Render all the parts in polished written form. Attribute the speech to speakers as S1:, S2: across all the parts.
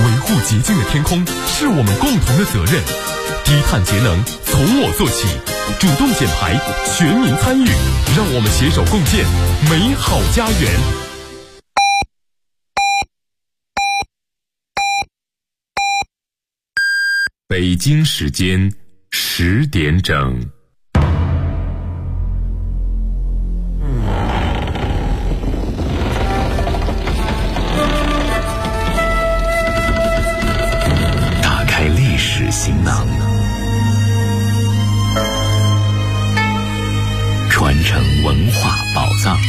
S1: 维护洁净的天空是我们共同的责任。低碳节能从我做起，主动减排，全民参与，让我们携手共建美好家园。北京时间10点整。
S2: 打开历史行囊，传承文化宝藏。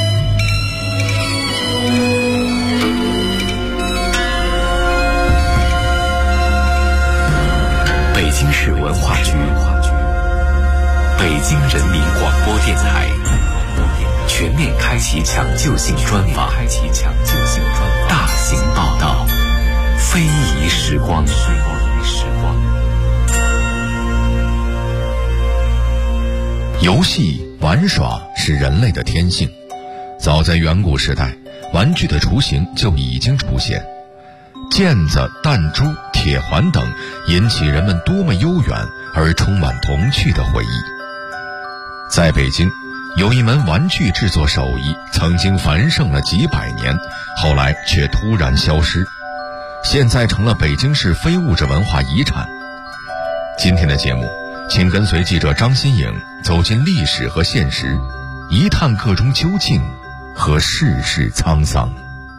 S2: 北京市文化局、北京人民广播电台全面开启抢救性专访，大型报道，非遗时光。
S3: 游戏玩耍是人类的天性，早在远古时代，玩具的雏形就已经出现。毽子、弹珠、铁环等引起人们多么悠远而充满童趣的回忆。在北京，有一门玩具制作手艺曾经繁盛了几百年，后来却突然消失，现在成了北京市非物质文化遗产。今天的节目，请跟随记者张新颖走进历史和现实，一探个中究竟和世事沧桑。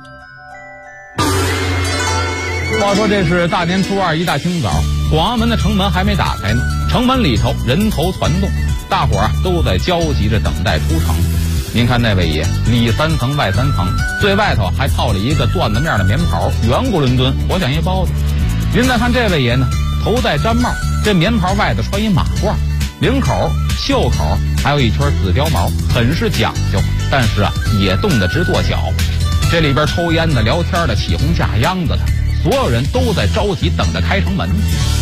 S4: 话说这是大年初二一大清早，广安门的城门还没打开呢，城门里头人头攒动，大伙儿都在焦急着等待出城。您看那位爷，里3层外3层，最外头还套了一个缎子面的棉袍，圆咕伦敦，活像一包子。您再看这位爷呢，头戴毡帽，这棉袍外头穿一马褂，领口、袖口还有一圈紫貂毛，很是讲究，但是也冻得直跺脚。这里边抽烟的、聊天的、起哄架秧子的，所有人都在着急等着开城门。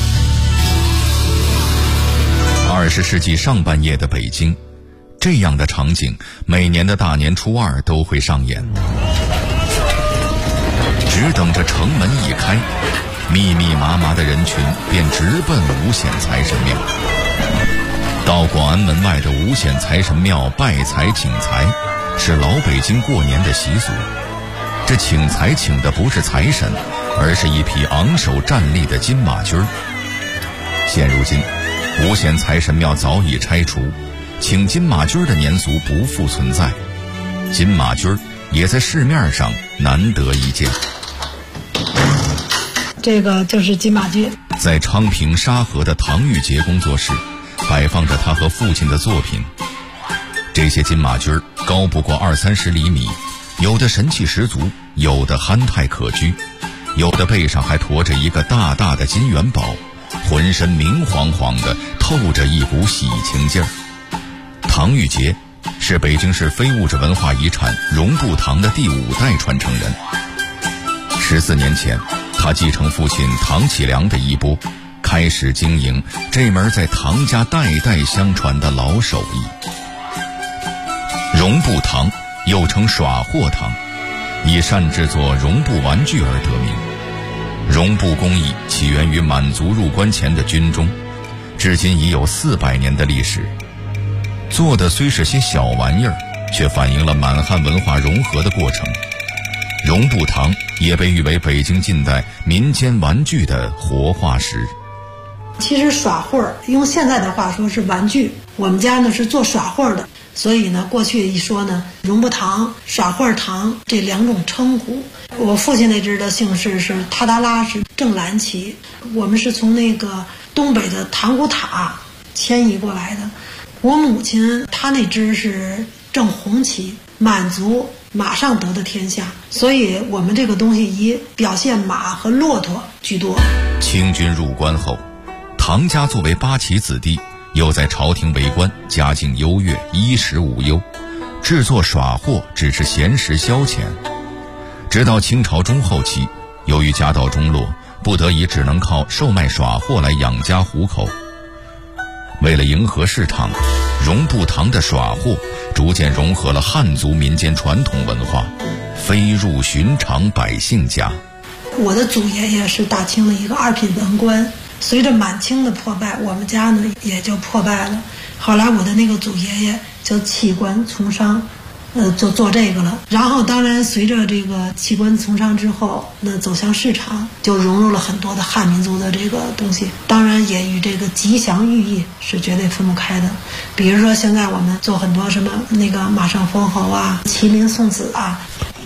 S3: 20世纪上半叶的北京，这样的场景每年的大年初二都会上演。只等着城门一开，密密麻麻的人群便直奔五显财神庙。到广安门外的五显财神庙拜财请财，是老北京过年的习俗。这请财请的不是财神，而是一匹昂首站立的金马驹儿。现如今，五显财神庙早已拆除，请金马驹儿的年俗不复存在，金马驹儿也在市面上难得一见。
S5: 这个就是金马驹。
S3: 在昌平沙河的唐玉杰工作室，摆放着他和父亲的作品。这些金马驹儿高不过20-30厘米，有的神气十足，有的憨态可掬，有的背上还驮着一个大大的金元宝，浑身明晃晃的，透着一股喜庆劲儿。唐玉杰是北京市非物质文化遗产荣布堂的第5代传承人。14年前，他继承父亲唐启良的衣钵，开始经营这门在唐家代代相传的老手艺。荣布堂又称耍货堂，以善制作绒布玩具而得名。绒布工艺起源于满族入关前的军中，至今已有400年的历史。做的虽是些小玩意儿，却反映了满汉文化融合的过程。绒布堂也被誉为北京近代民间玩具的活化石。
S5: 其实耍货用现在的话说是玩具，我们家呢是做耍货的，所以呢过去一说呢，绒布堂、耍货堂这2种称呼。我父亲那支的姓氏是塔达拉氏正蓝旗，我们是从那个东北的塘古塔迁移过来的。我母亲她那支是正红旗，满族马上得的天下，所以我们这个东西以表现马和骆驼居多。
S3: 清军入关后，唐家作为8旗子弟，又在朝廷为官，家境优越，衣食无忧，制作耍货只是闲时消遣。直到清朝中后期，由于家道中落，不得已只能靠售卖耍货来养家糊口。为了迎合市场，绒布堂的耍货逐渐融合了汉族民间传统文化，飞入寻常百姓家。
S5: 我的祖爷爷是大清的一个2品文官，随着满清的破败，我们家呢也就破败了。后来我的那个祖爷爷就弃官从商，就做这个了。然后当然随着这个弃官从商之后，那走向市场，就融入了很多的汉民族的这个东西，当然也与这个吉祥寓意是绝对分不开的。比如说现在我们做很多什么那个马上封侯啊、麒麟送子啊。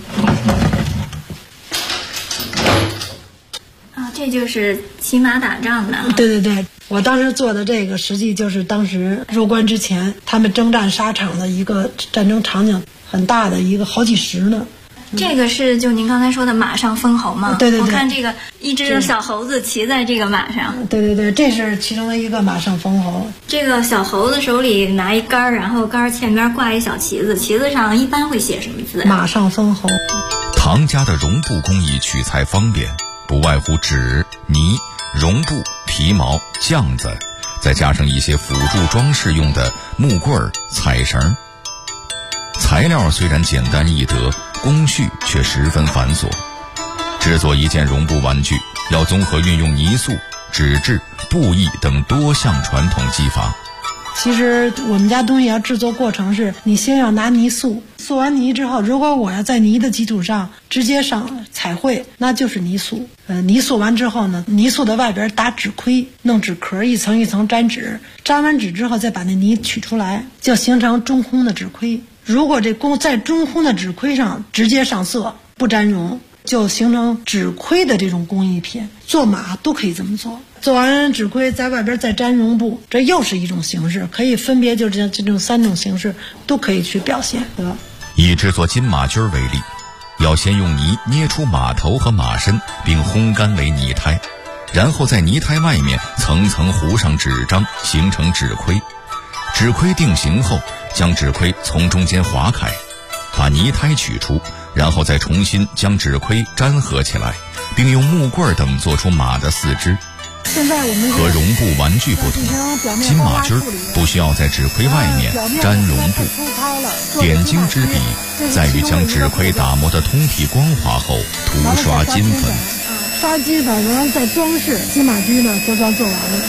S6: 这就是骑马打仗的。
S5: 对对对，我当时做的这个实际就是当时入关之前他们征战沙场的一个战争场景，很大的一个好几十呢。
S6: 这个是就您刚才说的马上封侯吗？
S5: 对对对，
S6: 我看这个一只小猴子骑在这个马上。
S5: 对对对，这是其中的一个马上封侯。
S6: 这个小猴子手里拿一杆，然后杆前边挂一小旗子，旗子上一般会写什么字？
S5: 马上封侯。
S3: 唐家的绒布工艺取材方便，不外乎纸、泥、绒布、皮毛、酱子，再加上一些辅助装饰用的木棍、彩绳。材料虽然简单易得，工序却十分繁琐。制作一件绒布玩具，要综合运用泥塑、纸质、布艺等多项传统技法。
S5: 其实我们家东西要制作过程是，你先要拿泥塑，塑完泥之后，如果我要在泥的基础上直接上彩绘，那就是泥塑。泥塑完之后呢，泥塑的外边打纸盔，弄纸壳，一层一层粘纸，粘完纸之后再把那泥取出来，就形成中空的纸盔。如果这在中空的纸盔上直接上色，不沾绒，就形成纸盔的这种工艺品。做马都可以这么做，做完纸盔在外边再粘绒布，这又是一种形式，可以分别就这种3种形式都可以去表现。
S3: 以制作金马驹为例，要先用泥捏出马头和马身，并烘干为泥胎，然后在泥胎外面层层糊上纸张，形成纸盔。纸盔定型后，将纸盔从中间划开，把泥胎取出，然后再重新将纸盔粘合起来，并用木棍等做出马的4肢。
S5: 现在我们
S3: 和绒布玩具不同，金马驹不需要在纸盔外面粘绒布，点睛之笔在于将纸盔打磨的通体光滑后涂刷金粉。
S5: 刷金粉，然后再装饰。金马驹呢就算做完了。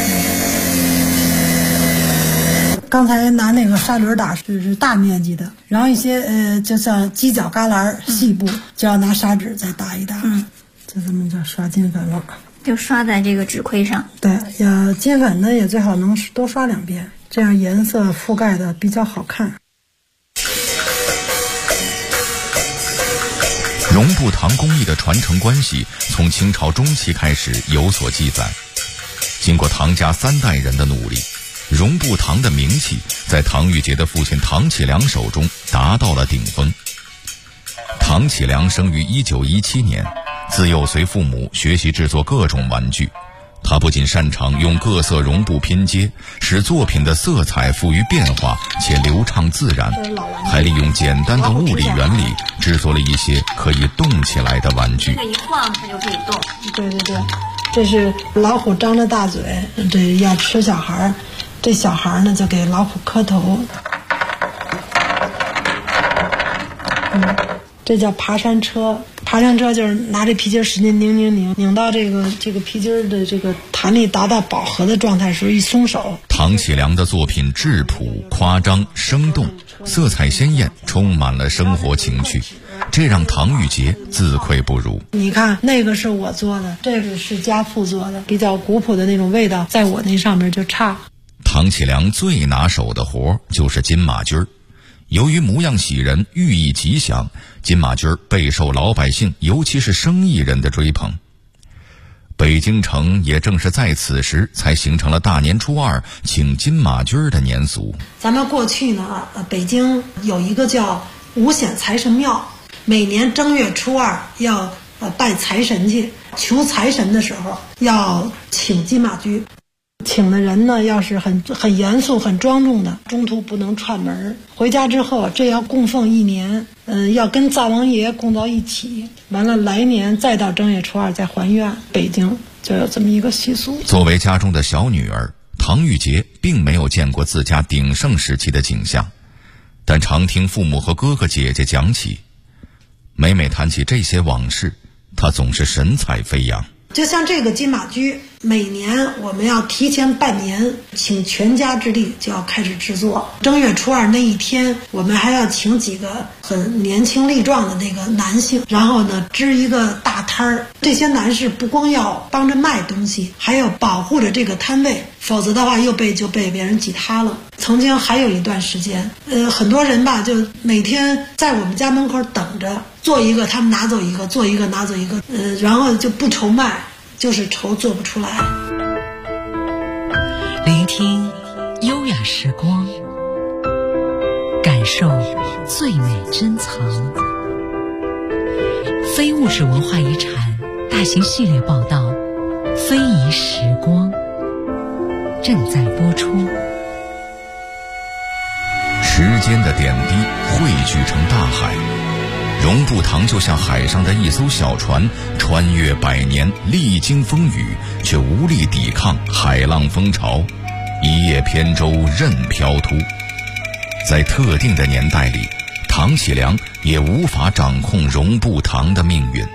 S5: 刚才拿那个砂轮打是大面积的，然后一些就像犄角旮旯细部，就要拿砂纸再打一打。就这么叫刷金粉了。
S6: 就刷在这个纸盔上。
S5: 对，金粉呢也最好能多刷2遍，这样颜色覆盖的比较好看。
S3: 绒布糖工艺的传承关系从清朝中期开始有所记载。经过唐家3代人的努力，绒布糖的名气在唐玉杰的父亲唐启良手中达到了顶峰。唐启良生于1917年，自幼随父母学习制作各种玩具。他不仅擅长用各色绒布拼接，使作品的色彩富于变化且流畅自然，还利用简单的物理原理制作了一些可以动起来的玩具。
S6: 这个一晃它就可以动。
S5: 对对对，这是老虎张着大嘴，这要吃小孩，这小孩呢就给老虎磕头。这叫爬山车。爬山车就是拿这皮筋使劲拧到这个皮筋的这个弹力达到饱和的状态时，一松手。
S3: 唐启良的作品质朴、夸张、生动，色彩鲜艳，充满了生活情趣，这让唐玉杰自愧不如。
S5: 你看，那个是我做的，这个是家父做的，比较古朴的那种味道，在我那上面就差。
S3: 唐启良最拿手的活就是金马驹儿。由于模样喜人，寓意吉祥，金马驹儿备受老百姓，尤其是生意人的追捧。北京城也正是在此时才形成了大年初2请金马驹儿的年俗。
S5: 咱们过去呢，北京有一个叫五显财神庙，每年正月初2要拜财神去，求财神的时候要请金马驹。请的人呢，要是很严肃、很庄重的，中途不能串门。回家之后，这要供奉1年，要跟灶王爷供到一起。完了，来年再到正月初2再还愿。北京就有这么一个习俗。
S3: 作为家中的小女儿，唐玉杰并没有见过自家鼎盛时期的景象，但常听父母和哥哥姐姐讲起。每谈起这些往事， 他总是神采飞扬。
S5: 就像这个金马驹，每年我们要提前半年，请全家之力就要开始制作。正月初二那一天，我们还要请几个很年轻力壮的那个男性，然后呢支一个大摊儿。这些男士不光要帮着卖东西，还要保护着这个摊位，否则的话就被别人挤塌了。曾经还有一段时间，很多人吧，就每天在我们家门口等着，做一个他们拿走一个，做一个拿走一个，然后就不愁卖，就是愁做不出来。
S7: 聆听优雅时光，感受最美珍藏。非物质文化遗产大型系列报道《非遗时光》正在播出。
S3: 时间的点滴汇聚成大海，荣埠堂就像海上的一艘小船，穿越百年，历经风雨，却无力抵抗海浪风潮，一叶扁舟任飘突。在特定的年代里，唐启良也无法掌控荣埠堂的命运。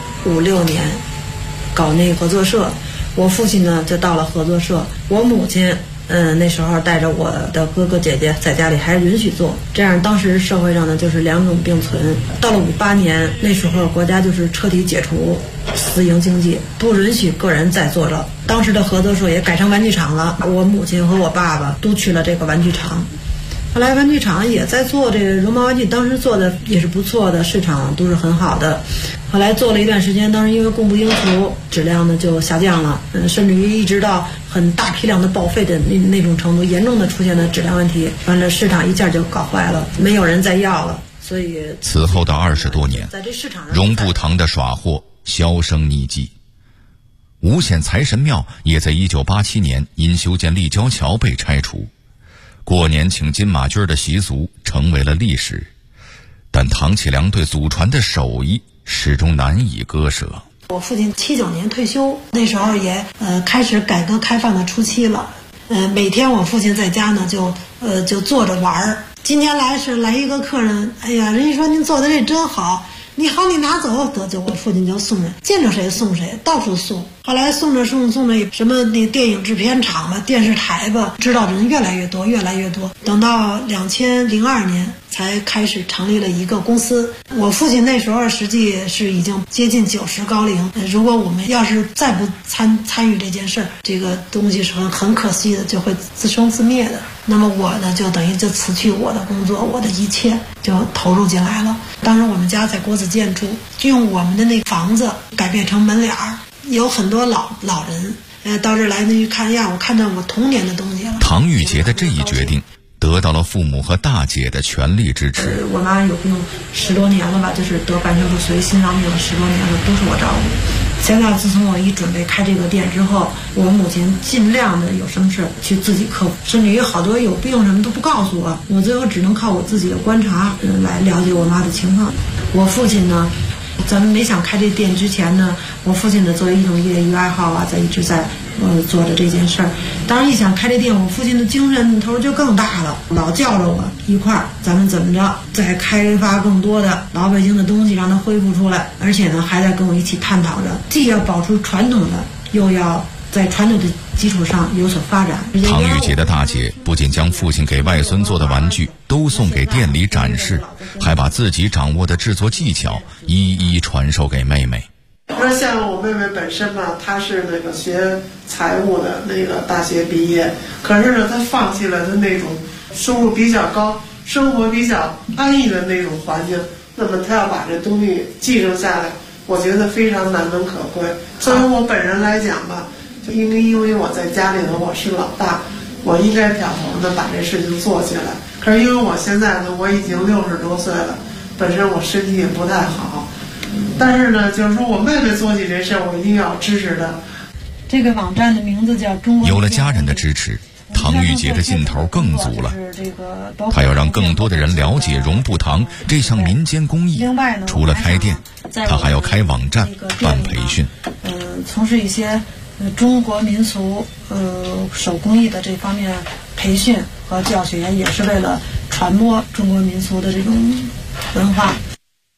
S5: 5、6年搞那合作社，我父亲呢就到了合作社，我母亲那时候带着我的哥哥姐姐在家里还允许做，这样当时社会上呢就是两种并存。到了58年，那时候国家就是彻底解除私营经济，不允许个人再做了。当时的合作社也改成玩具厂了，我母亲和我爸爸都去了这个玩具厂。后来玩具厂也在做这个绒毛玩具，当时做的也是不错的，市场都是很好的。后来做了一段时间，当时因为供不应求，质量呢就下降了，甚至于一直到很大批量的报废的那种程度，严重的出现了质量问题，完了市场一下就搞坏了，没有人再要了。所以
S3: 此后的20多年，
S5: 在这市场上，
S3: 荣埠堂的耍货销声匿迹。五显财神庙也在1987年因修建立交桥被拆除。过年请金马驹的习俗成为了历史，但唐启良对祖传的手艺始终难以割舍。
S5: 我父亲79年退休，那时候也开始改革开放的初期了。每天我父亲在家呢就坐着玩儿。今天来一个客人，哎呀，人家说您做的这真好，你好，你拿走，得就我父亲就送人，见着谁送谁，到处送。后来送着什么那电影制片厂吧、电视台吧，知道的人越来越多。等到2002年才开始成立了一个公司。我父亲那时候实际是已经接近90高龄，如果我们要是再不参与这件事儿，这个东西是很可惜的，就会自生自灭的。那么我呢，就等于就辞去我的工作，我的一切就投入进来了。当时我们家在国子监住，用我们的那房子改变成门脸儿，有很多老人到这儿来呢，一看呀，我看到我童年的东西了。
S3: 唐玉洁的这一决定得到了父母和大姐的全力支持。
S5: 我妈有病10多年了吧，就是得半身不遂、心脏病10多年了，都是我照顾。现在自从我一准备开这个店之后，我母亲尽量的有什么事去自己克服，甚至于好多有病什么都不告诉我，我最后只能靠我自己的观察来了解我妈的情况。我父亲呢，咱们没想开这店之前呢，我父亲呢作为一种业余爱好啊，一直在做着这件事儿。当然一想开这店，我父亲的精神头就更大了，老叫着我一块儿，咱们怎么着再开发更多的老北京的东西，让它恢复出来。而且呢，还在跟我一起探讨着，既要保持传统的，又要在传统的基础上有所发展。
S3: 唐玉洁的大姐不仅将父亲给外孙做的玩具都送给店里展示，还把自己掌握的制作技巧一一传授给妹妹。
S8: 说像我妹妹本身嘛，她是那个学财务的，那个大学毕业，可是呢，她放弃了她那种收入比较高、生活比较安逸的那种环境，那么她要把这东西继承下来，我觉得非常难能可贵。作为我本人来讲吧，就因为我在家里头我是老大，我应该挑头的把这事情做起来。可是因为我现在呢，我已经60多岁了，本身我身体也不太好。但是呢，就是说我妹妹做起这事，我一定要支持她。
S5: 这个网站的名字叫中国。
S3: 有了家人的支持，唐玉洁的劲头更足了。她要让更多的人了解荣埠堂这项民间工艺。除了开店，她还要开网站、办培训。
S5: 从事一些中国民俗手工艺的这方面培训和教学，也是为了传播中国民俗的这种文化。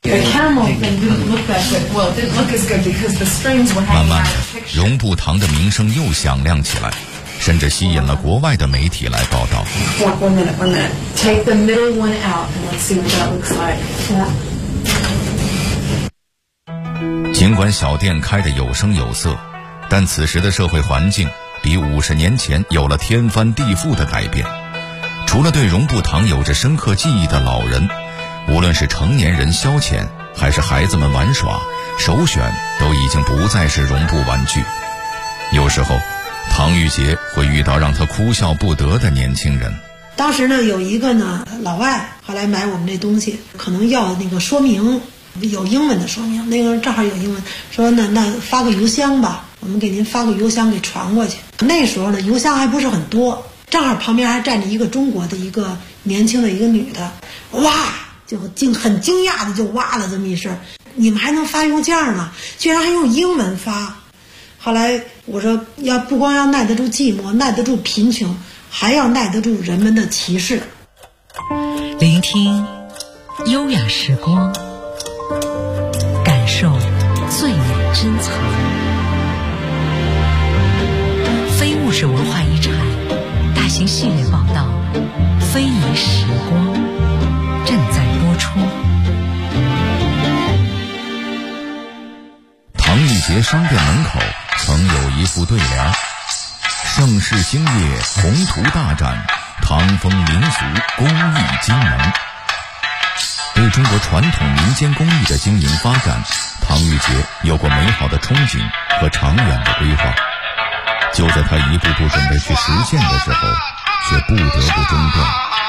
S3: 慢慢的，绒布糖的名声又响亮起来，甚至吸引了国外的媒体来报道。
S9: Take the middle one out and let's see what that looks like.
S3: 尽管小店开得有声有色，但此时的社会环境比50年前有了天翻地覆的改变。除了对绒布糖有着深刻记忆的老人，无论是成年人消遣还是孩子们玩耍，首选都已经不再是绒布玩具。有时候唐玉洁会遇到让她哭笑不得的年轻人。
S5: 当时呢，有一个呢老外后来买我们这东西，可能要那个说明，有英文的说明，那个正好有英文，说那发个邮箱吧，我们给您发个邮箱给传过去。那时候呢，邮箱还不是很多，正好旁边还站着一个中国的一个年轻的一个女的，哇，就很惊讶的就哇了这么一声，你们还能发邮件呢，居然还用英文发。后来我说，要不光要耐得住寂寞，耐得住贫穷，还要耐得住人们的歧视。
S7: 聆听优雅时光，感受最美珍藏。非物质文化遗产大型系列报道《非遗时光》正在播出。
S3: 唐玉洁商店门口曾有一副对联：盛世兴业，宏图大展，唐风民俗，工艺精能。对中国传统民间工艺的经营发展，唐玉洁有过美好的憧憬和长远的规划。就在她一步步准备去实现的时候，却不得不中断。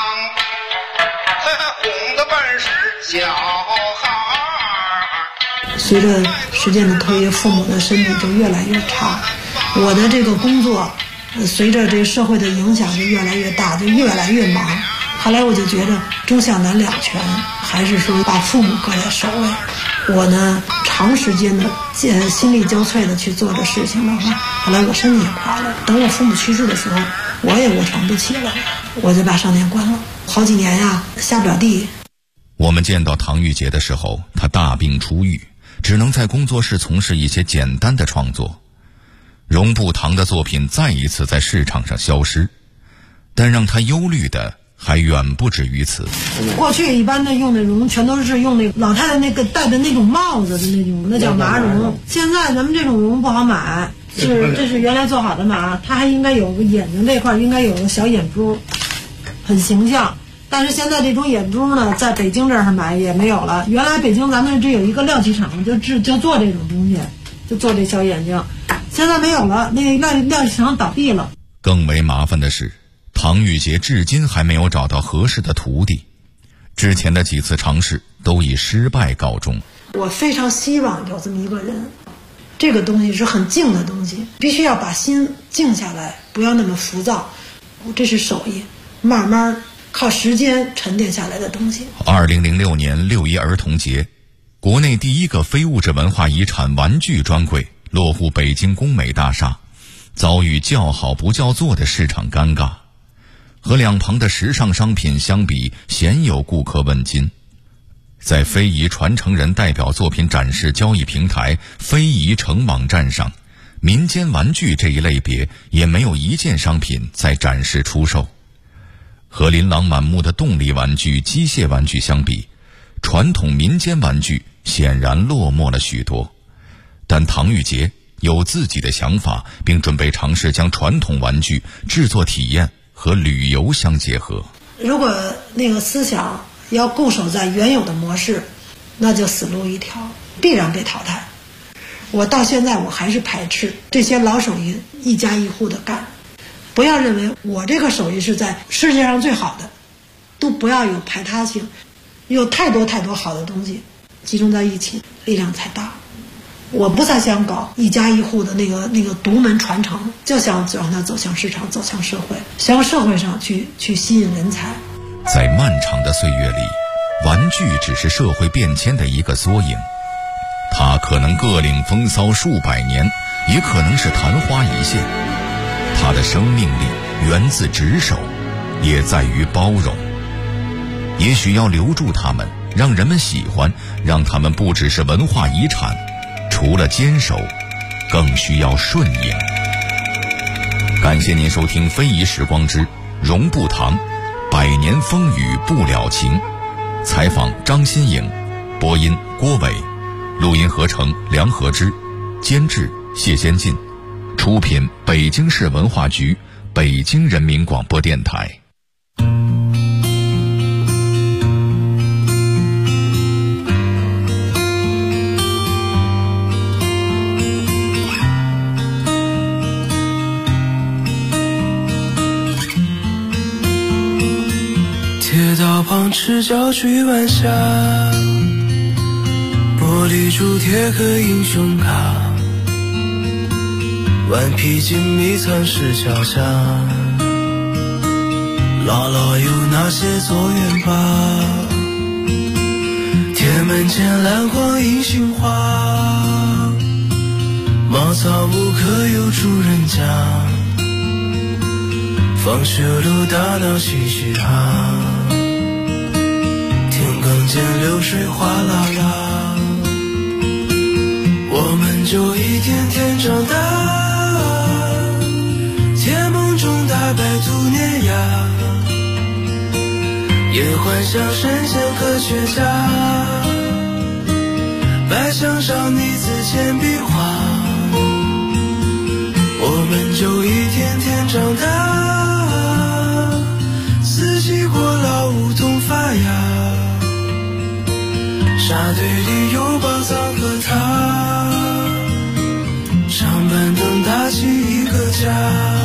S5: 随着时间的推移，父母的身体就越来越差，我的这个工作随着这个社会的影响就越来越大，就越来越忙。后来我就觉得中小男两全，还是说把父母搁在首位。我呢长时间的心力交瘁的去做这事情的话，后来我身体也垮了。等我父母去世的时候，我也卧床不起了，我就把商店关了。好几年呀，下不了地。
S3: 我们见到唐玉洁的时候，她大病初愈，只能在工作室从事一些简单的创作。绒布糖的作品再一次在市场上消失，但让她忧虑的还远不止于此。
S5: 过去一般的用的绒全都是用那老太太那个戴的那种帽子的那种，那叫麻绒。现在咱们这种绒不好买，这是原来做好的麻，它还应该有个眼睛这块应该有个小眼珠，很形象。但是现在这种眼珠呢，在北京这儿买也没有了。原来北京咱们这有一个料器厂，就做这种东西，就做这小眼睛，现在没有了，那料器厂倒闭了。
S3: 更为麻烦的是，唐玉洁至今还没有找到合适的徒弟，之前的几次尝试都以失败告终。
S5: 我非常希望有这么一个人，这个东西是很静的东西，必须要把心静下来，不要那么浮躁。这是手艺，慢慢靠时间沉淀下来的东西。
S3: 2006年6一儿童节，国内第一个非物质文化遗产玩具专柜落户北京工美大厦，遭遇叫好不叫座的市场尴尬。和两旁的时尚商品相比，鲜有顾客问津。在非遗传承人代表作品展示交易平台非遗城网站上，民间玩具这一类别也没有一件商品在展示出售。和琳琅满目的动力玩具、机械玩具相比，传统民间玩具显然落寞了许多。但唐玉洁有自己的想法，并准备尝试将传统玩具制作体验和旅游相结合。
S5: 如果那个思想要固守在原有的模式，那就死路一条，必然被淘汰。我到现在我还是排斥这些老手艺一家一户的干。不要认为我这个手艺是在世界上最好的，都不要有排他性。有太多太多好的东西集中在一起，力量才大。我不再想搞一家一户的那个独门传承，就想让它走向市场，走向社会，向社会上去吸引人才。
S3: 在漫长的岁月里，玩具只是社会变迁的一个缩影，它可能各领风骚数百年，也可能是昙花一现。它的生命力源自执手，也在于包容。也许要留住它们， 让人们喜欢，让他们不只是文化遗产，除了坚守，更需要顺应。感谢您收听《非遗时光之荣步堂百年风雨不了情》，采访张新颖，播音郭伟，录音合成梁和之，监制谢先进，出品北京市文化局、北京人民广播电台。
S10: 铁道旁赤脚追晚霞，玻璃珠贴刻英雄卡，顽皮筋迷藏石桥下，姥姥有那些作业吧。铁门前蓝黄银杏花，茅草屋可有住人家，放学路打闹嘻嘻哈，田埂间流水哗啦啦，我们就一天天长大，甜梦中大白兔碾压，也幻想神仙科学家，白墙上泥字铅笔画，我们就一天天长大，四季过老梧桐发芽，沙堆里有宝藏和他，长板凳搭起一个家。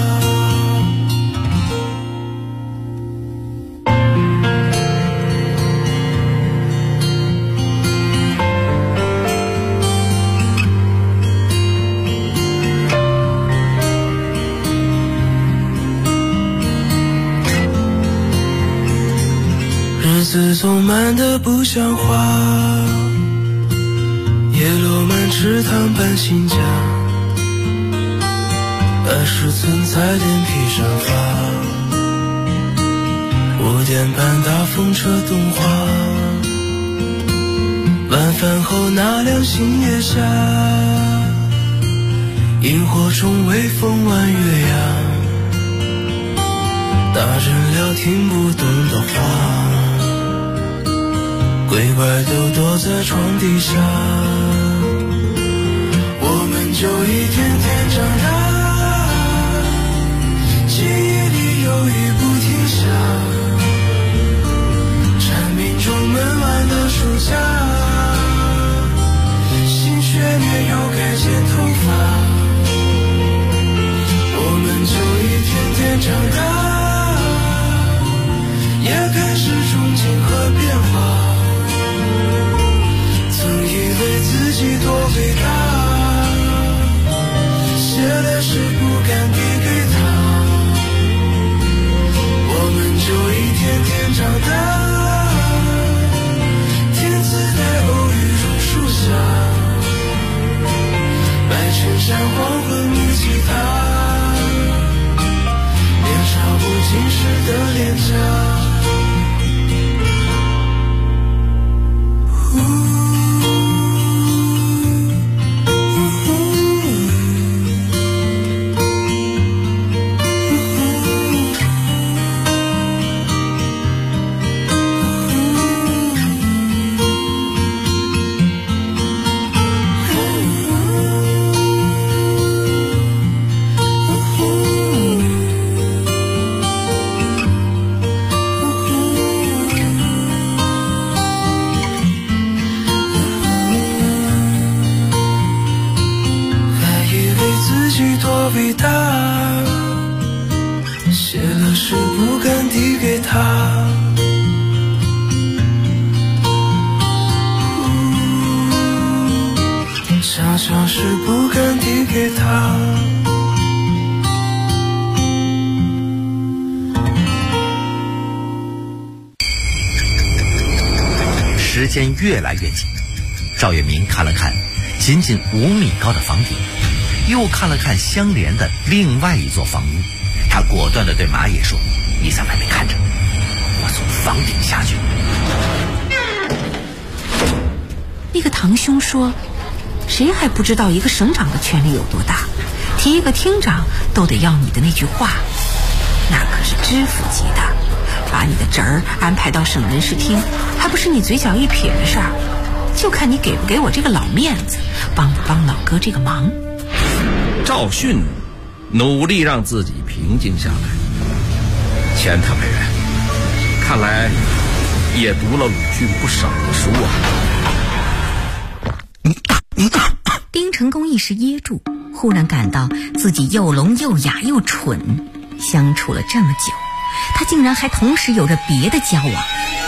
S10: 日子总慢得不像话，叶落满池塘搬新家，20寸彩电披上发，5点半大风车动画，晚饭后那辆星夜下，萤火虫微风弯月牙，大人聊听不懂的话，鬼怪都躲在床底下，我们就一天天长大，记忆里有雨不停下，蝉鸣中门外的暑假，新学年又该剪头发，我们就一天天长大，也开始憧憬和变化，自己多伟大，写的诗不敢递给他，我们就一天天长大，天自带偶遇榕树下，白衬衫黄昏木吉他，年少不经事的脸颊。伟大，写了诗不敢递给他，想想诗不敢递给他。
S11: 时间越来越紧，赵月明看了看仅仅5米高的房顶，又看了看相连的另外一座房屋，他果断地对马野说：“你在外面看着，我从房顶下去。”
S7: 那个堂兄说，谁还不知道一个省长的权力有多大？提一个厅长都得要你的那句话，那可是知府级的。把你的侄儿安排到省人事厅，还不是你嘴角一撇的事儿？就看你给不给我这个老面子，帮不帮老哥这个忙。
S11: 赵迅努力让自己平静下来。钱特派员，看来也读了鲁迅不少的书啊。
S7: 丁成功一时噎住，忽然感到自己又聋又哑又蠢，相处了这么久，他竟然还同时有着别的交往。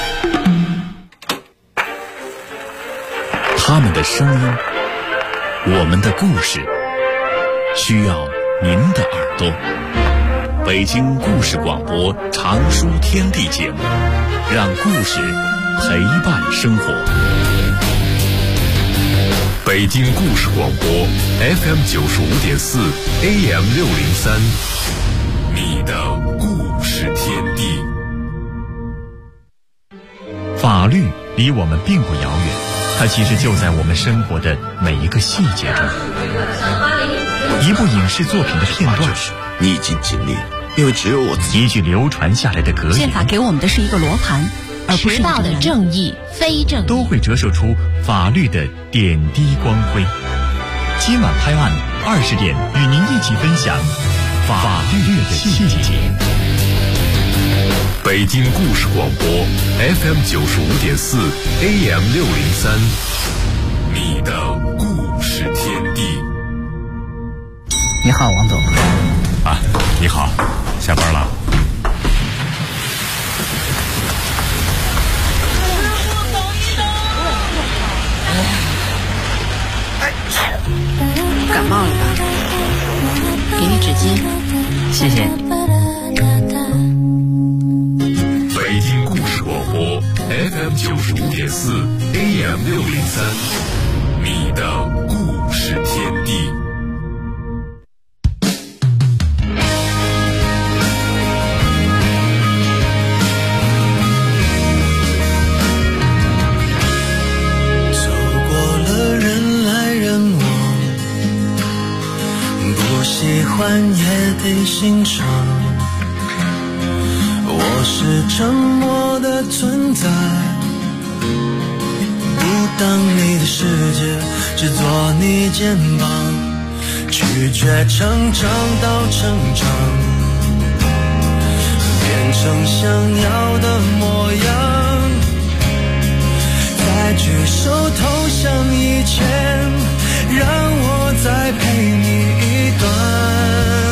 S12: 他们的声音，我们的故事，需要您的耳朵。北京故事广播常书天地节目，让故事陪伴生活。
S1: 北京故事广播 FM 95.4 AM 603，你的故事天地。
S12: 法律离我们并不遥远，它其实就在我们生活的每一个细节中。一部影视作品的片段，
S13: 你已经尽力了，因为只有我自己。
S12: 一句流传下来的格言，
S7: 宪法给我们的是一个罗盘，而不是
S14: 迟到的正义、非正义，
S12: 都会折射出法律的点滴光辉。今晚拍案20点，与您一起分享法律的细节。
S1: 北京故事广播 FM 95.4 AM 603，你的故事天地。
S15: 你好，王总。
S1: 啊，你好，下班了。
S14: 感冒了吧？给你纸巾。
S15: 谢谢。
S1: 北京故事广播 FM 95.4 AM 603，你的故事天地。
S10: 走过了人来人往，不喜欢也得欣赏。我是沉默的存在，不当你的世界，只做你肩膀，拒绝成长到成长，变成想要的模样。在举手投降以前，让我再陪你一段，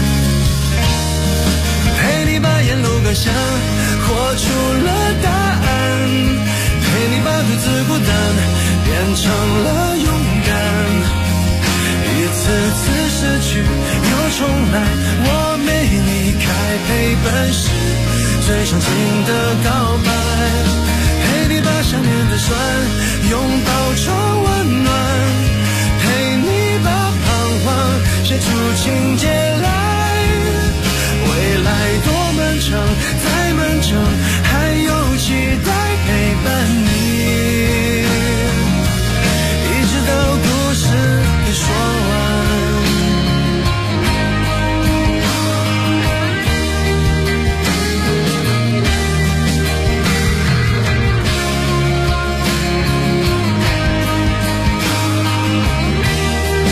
S10: 陪你把沿路感想活出了答案，陪你把独自孤单变成了勇敢。一次次失去又重来，我没离开，陪伴是最长情的告白。陪你把想念的酸拥抱成温暖，陪你把彷徨写出情节来。未来多漫长，再漫长，还有期待陪伴你，一直到故事给说完。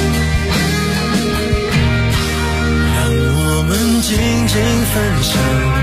S10: 让我们静静分享